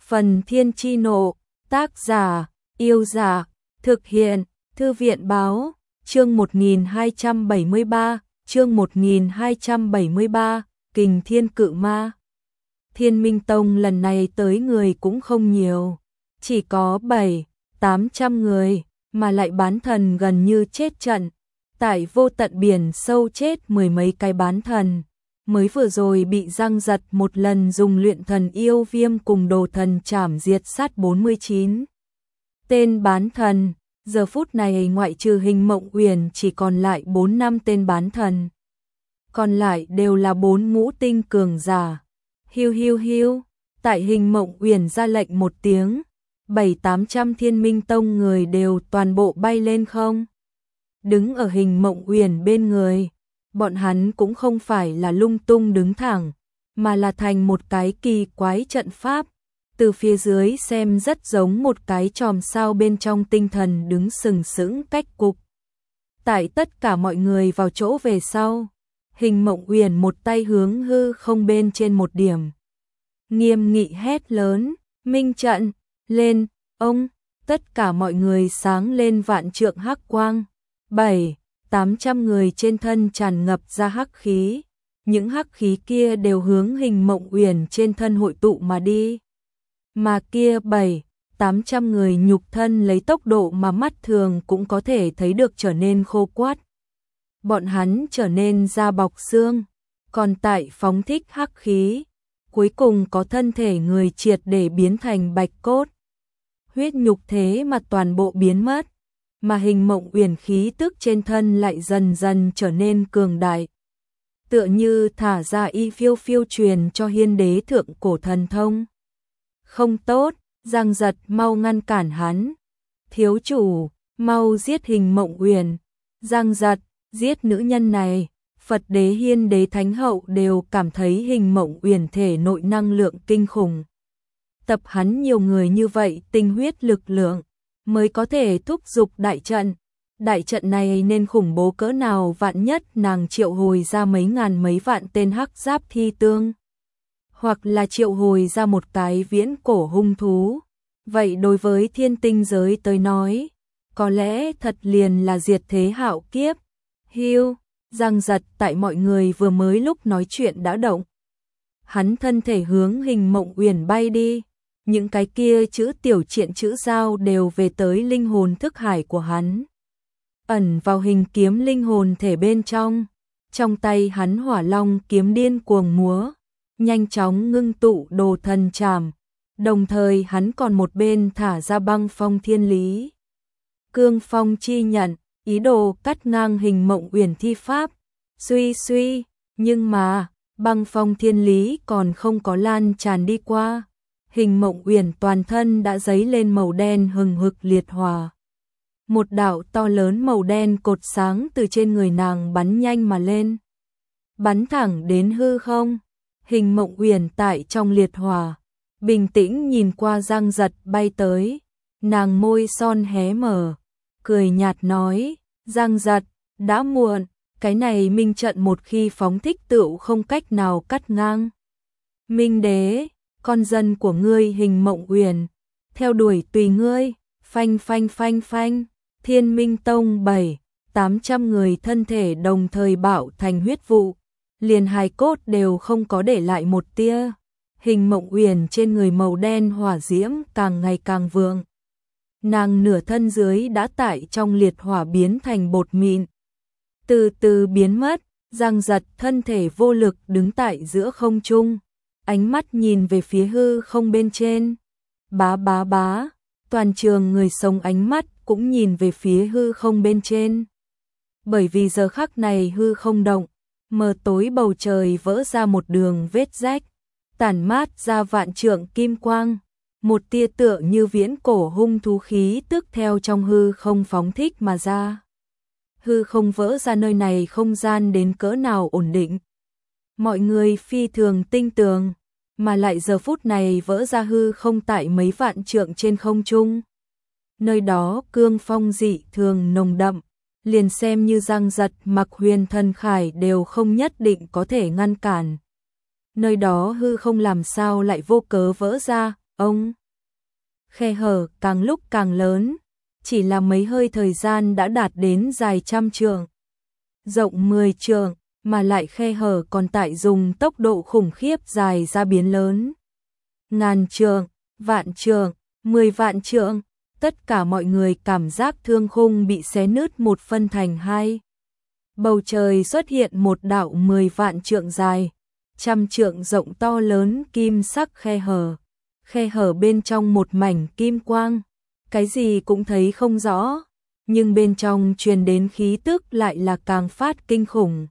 Phần Thiên Chi Nộ, tác giả, Yêu Giả, thực hiện, Thư viện Báo, chương 1273, Kình Thiên Cự Ma. Thiên Minh Tông lần này tới người cũng không nhiều, chỉ có 700-800 người, mà lại bán thần gần như chết trận. Tại vô tận biển sâu chết mười mấy cái bán thần, mới vừa rồi bị Giang Giật một lần dùng luyện thần yêu viêm cùng đồ thần chảm diệt sát 49 tên bán thần. Giờ phút này ngoại trừ Hình Mộng Uyển chỉ còn lại 4-5 tên bán thần. Còn lại đều là 4 ngũ tinh cường giả. Hiu hiu hiu, tại Hình Mộng Uyển ra lệnh một tiếng, 700-800 Thiên Minh Tông người đều toàn bộ bay lên không. Đứng ở Hình Mộng Uyển bên người, bọn hắn cũng không phải là lung tung đứng thẳng, mà là thành một cái kỳ quái trận pháp. Từ phía dưới xem rất giống một cái chòm sao bên trong tinh thần đứng sừng sững cách cục. Tại tất cả mọi người vào chỗ về sau, Hình Mộng Uyển một tay hướng hư không bên trên một điểm. Nghiêm nghị hét lớn, minh trận, lên, ông, tất cả mọi người sáng lên vạn trượng hắc quang. 700-800 người trên thân tràn ngập ra hắc khí. Những hắc khí kia đều hướng Hình Mộng Uyển trên thân hội tụ mà đi. Mà kia 700-800 người nhục thân lấy tốc độ mà mắt thường cũng có thể thấy được trở nên khô quắt. Bọn hắn trở nên da bọc xương, còn tại phóng thích hắc khí, cuối cùng có thân thể người triệt để biến thành bạch cốt. Huyết nhục thế mà toàn bộ biến mất, mà Hình Mộng Uyển khí tức trên thân lại dần dần trở nên cường đại. Tựa như thả ra y phiêu phiêu truyền cho Hiên Đế thượng cổ thần thông. Không tốt, Giang Giật mau ngăn cản hắn. Thiếu chủ, mau giết Hình Mộng Uyển. Giang Giật, giết nữ nhân này. Phật Đế Hiên Đế Thánh Hậu đều cảm thấy Hình Mộng Uyển thể nội năng lượng kinh khủng. Tập hắn nhiều người như vậy tinh huyết lực lượng, mới có thể thúc giục đại trận. Đại trận này nên khủng bố cỡ nào, vạn nhất nàng triệu hồi ra mấy ngàn mấy vạn tên hắc giáp thi tương. Hoặc là triệu hồi ra một cái viễn cổ hung thú. Vậy đối với thiên tinh giới tới nói, có lẽ thật liền là diệt thế hạo kiếp. Hiu, Giang Giật tại mọi người vừa mới lúc nói chuyện đã động. Hắn thân thể hướng Hình Mộng Uyển bay đi. Những cái kia chữ tiểu triện chữ giao đều về tới linh hồn thức hải của hắn. Ẩn vào hình kiếm linh hồn thể bên trong. Trong tay hắn hỏa long kiếm điên cuồng múa, nhanh chóng ngưng tụ đồ thần trảm. Đồng thời hắn còn một bên thả ra băng phong thiên lý. Cương phong chi nhận, ý đồ cắt ngang Hình Mộng Uyển thi pháp. Suy suy, nhưng mà, băng phong thiên lý còn không có lan tràn đi qua. Hình Mộng Uyển toàn thân đã dấy lên màu đen hừng hực liệt hỏa. Một đạo to lớn màu đen cột sáng từ trên người nàng bắn nhanh mà lên. Bắn thẳng đến hư không. Hình Mộng Uyển tại trong liệt hỏa, bình tĩnh nhìn qua Giang Giật bay tới. Nàng môi son hé mở, cười nhạt nói, Giang Giật, đã muộn, cái này minh trận một khi phóng thích tựu không cách nào cắt ngang. Minh Đế, con dân của ngươi Hình Mộng Uyển, theo đuổi tùy ngươi. Phanh phanh phanh phanh, Thiên Minh Tông 700-800 người thân thể đồng thời bạo thành huyết vụ, liền hài cốt đều không có để lại một tia. Hình Mộng Uyển trên người màu đen hỏa diễm càng ngày càng vượng. Nàng nửa thân dưới đã tại trong liệt hỏa biến thành bột mịn, từ từ biến mất. Giang Giật thân thể vô lực đứng tại giữa không trung, ánh mắt nhìn về phía hư không bên trên. Bá bá bá, toàn trường người sống ánh mắt cũng nhìn về phía hư không bên trên. Bởi vì giờ khắc này hư không động, mờ tối bầu trời vỡ ra một đường vết rách, tản mát ra vạn trượng kim quang. Một tia tựa như viễn cổ hung thú khí tức theo trong hư không phóng thích mà ra. Hư không vỡ ra, nơi này không gian đến cỡ nào ổn định. Mọi người phi thường tinh tường, mà lại giờ phút này vỡ ra hư không tại mấy vạn trượng trên không trung. Nơi đó cương phong dị thường nồng đậm, liền xem như Giang Giật mặc huyền thần khải đều không nhất định có thể ngăn cản. Nơi đó hư không làm sao lại vô cớ vỡ ra, ông khe hở càng lúc càng lớn, chỉ là mấy hơi thời gian đã đạt đến dài trăm trượng, rộng 10 trượng, mà lại khe hở còn tại dùng tốc độ khủng khiếp dài ra biến lớn. Ngàn trượng, vạn trượng, 10 vạn trượng, tất cả mọi người cảm giác thương khung bị xé nứt một phân thành hai. Bầu trời xuất hiện một đạo 10 vạn trượng dài, trăm trượng rộng to lớn kim sắc khe hở bên trong một mảnh kim quang, cái gì cũng thấy không rõ, nhưng bên trong truyền đến khí tức lại là càng phát kinh khủng.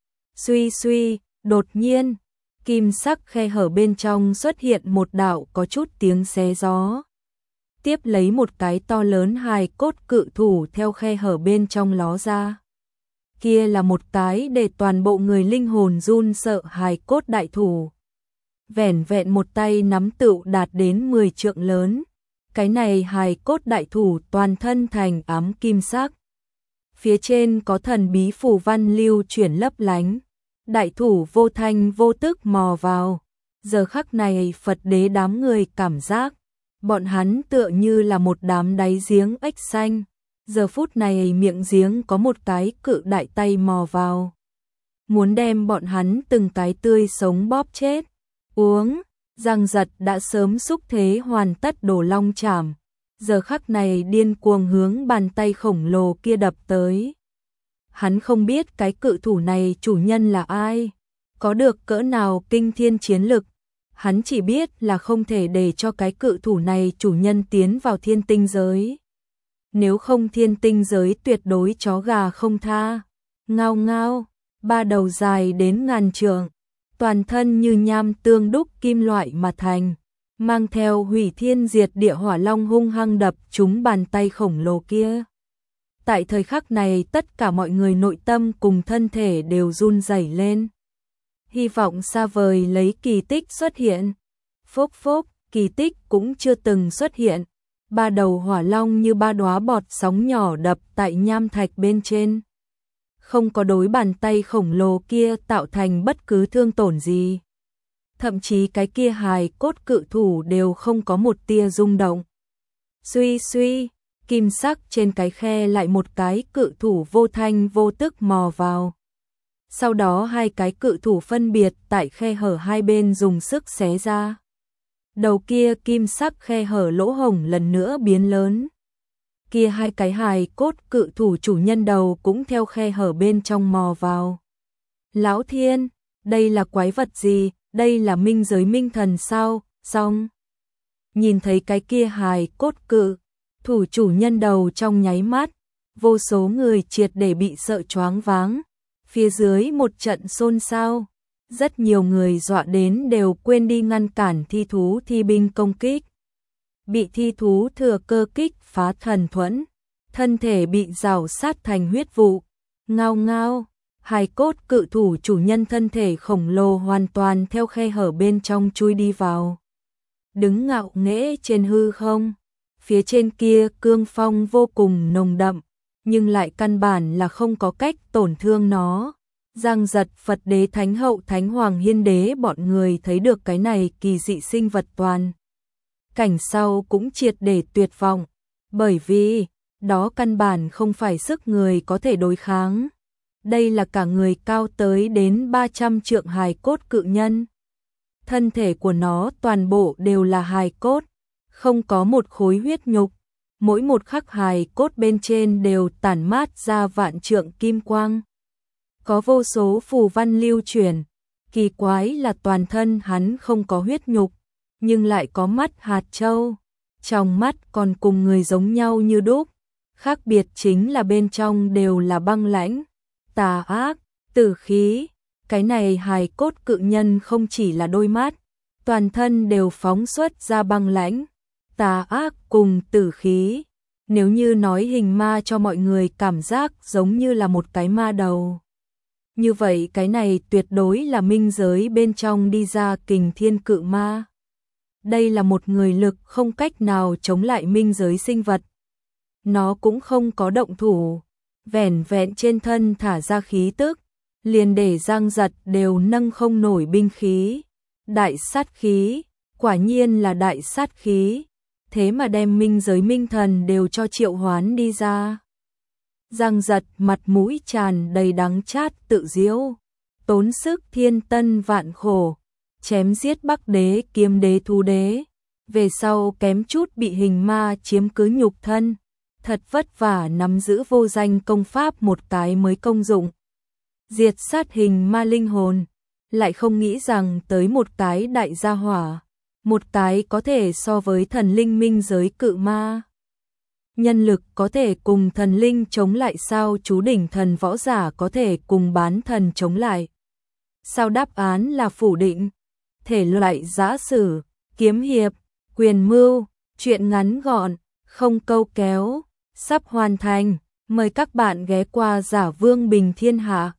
Suy suy, đột nhiên, kim sắc khe hở bên trong xuất hiện một đạo có chút tiếng xé gió. Tiếp lấy một cái to lớn hài cốt cự thủ theo khe hở bên trong ló ra. Kia là một cái để toàn bộ người linh hồn run sợ hài cốt đại thủ. Vẻn vẹn một tay nắm tựu đạt đến 10 trượng lớn. Cái này hài cốt đại thủ toàn thân thành ám kim sắc. Phía trên có thần bí phù văn lưu chuyển lấp lánh. Đại thủ vô thanh vô tức mò vào. Giờ khắc này Phật đế đám người cảm giác. Bọn hắn tựa như là một đám đáy giếng ếch xanh. Giờ phút này miệng giếng có một cái cự đại tay mò vào. Muốn đem bọn hắn từng cái tươi sống bóp chết. Uống, Giang Giật đã sớm xúc thế hoàn tất Đồ Long Chảm. Giờ khắc này điên cuồng hướng bàn tay khổng lồ kia đập tới. Hắn không biết cái cự thủ này chủ nhân là ai, có được cỡ nào kinh thiên chiến lực. Hắn chỉ biết là không thể để cho cái cự thủ này chủ nhân tiến vào thiên tinh giới. Nếu không thiên tinh giới tuyệt đối chó gà không tha. Ngao ngao, ba đầu dài đến ngàn trượng, toàn thân như nham tương đúc kim loại mà thành, mang theo hủy thiên diệt địa hỏa long hung hăng đập trúng bàn tay khổng lồ kia. Tại thời khắc này tất cả mọi người nội tâm cùng thân thể đều run rẩy lên. Hy vọng xa vời lấy kỳ tích xuất hiện. Phốc phốc, kỳ tích cũng chưa từng xuất hiện. Ba đầu hỏa long như ba đóa bọt sóng nhỏ đập tại nham thạch bên trên. Không có đối bàn tay khổng lồ kia tạo thành bất cứ thương tổn gì. Thậm chí cái kia hài cốt cự thủ đều không có một tia rung động. Suy suy, kim sắc trên cái khe lại một cái cự thủ vô thanh vô tức mò vào. Sau đó hai cái cự thủ phân biệt tại khe hở hai bên dùng sức xé ra. Đầu kia kim sắc khe hở lỗ hổng lần nữa biến lớn. Kia hai cái hài cốt cự thủ chủ nhân đầu cũng theo khe hở bên trong mò vào. Lão Thiên, đây là quái vật gì? Đây là minh giới minh thần sao? Xong. Nhìn thấy cái kia hài cốt cự thủ chủ nhân đầu trong nháy mắt, vô số người triệt để bị sợ choáng váng. Phía dưới một trận xôn xao, rất nhiều người dọa đến đều quên đi ngăn cản thi thú thi binh công kích. Bị thi thú thừa cơ kích phá thần thuẫn, thân thể bị rào sát thành huyết vụ. Ngao ngao, hài cốt cự thủ chủ nhân thân thể khổng lồ hoàn toàn theo khe hở bên trong chui đi vào. Đứng ngạo nghễ trên hư không, phía trên kia cương phong vô cùng nồng đậm, nhưng lại căn bản là không có cách tổn thương nó. Giang Giật, Phật đế, Thánh hậu, Thánh hoàng, Hiên đế bọn người thấy được cái này kỳ dị sinh vật toàn cảnh sau cũng triệt để tuyệt vọng, bởi vì đó căn bản không phải sức người có thể đối kháng. Đây là cả người cao tới đến 300 trượng hài cốt cự nhân. Thân thể của nó toàn bộ đều là hài cốt, không có một khối huyết nhục. Mỗi một khắc hài cốt bên trên đều tản mát ra vạn trượng kim quang. Có vô số phù văn lưu chuyển, kỳ quái là toàn thân hắn không có huyết nhục, nhưng lại có mắt hạt châu, trong mắt còn cùng người giống nhau như đúc, khác biệt chính là bên trong đều là băng lãnh, tà ác, tử khí. Cái này hài cốt cự nhân không chỉ là đôi mắt, toàn thân đều phóng xuất ra băng lãnh, tà ác cùng tử khí. Nếu như nói hình ma cho mọi người cảm giác giống như là một cái ma đầu, như vậy cái này tuyệt đối là minh giới bên trong đi ra kình thiên cự ma. Đây là một người lực không cách nào chống lại minh giới sinh vật. Nó cũng không có động thủ, vẻn vẹn trên thân thả ra khí tức, liền để Giang Giật đều nâng không nổi binh khí. Đại sát khí, quả nhiên là đại sát khí. thế mà đem minh giới minh thần đều cho triệu hoán đi ra. Giang Giật mặt mũi tràn đầy đắng chát tự giễu, tốn sức thiên tân vạn khổ, chém giết Bắc đế, Kiếm đế, Thu đế, về sau kém chút bị hình ma chiếm cứ nhục thân, thật vất vả nắm giữ vô danh công pháp một cái mới công dụng, diệt sát hình ma linh hồn, lại không nghĩ rằng tới một cái đại gia hỏa, một cái có thể so với thần linh minh giới cự ma. Nhân lực có thể cùng thần linh chống lại sao, chú đỉnh thần võ giả có thể cùng bán thần chống lại. Sao đáp án là phủ định. Thể loại giã sử, kiếm hiệp, quyền mưu, truyện ngắn gọn, không câu kéo, sắp hoàn thành. Mời các bạn ghé qua Giả Vương Bình Thiên Hạ.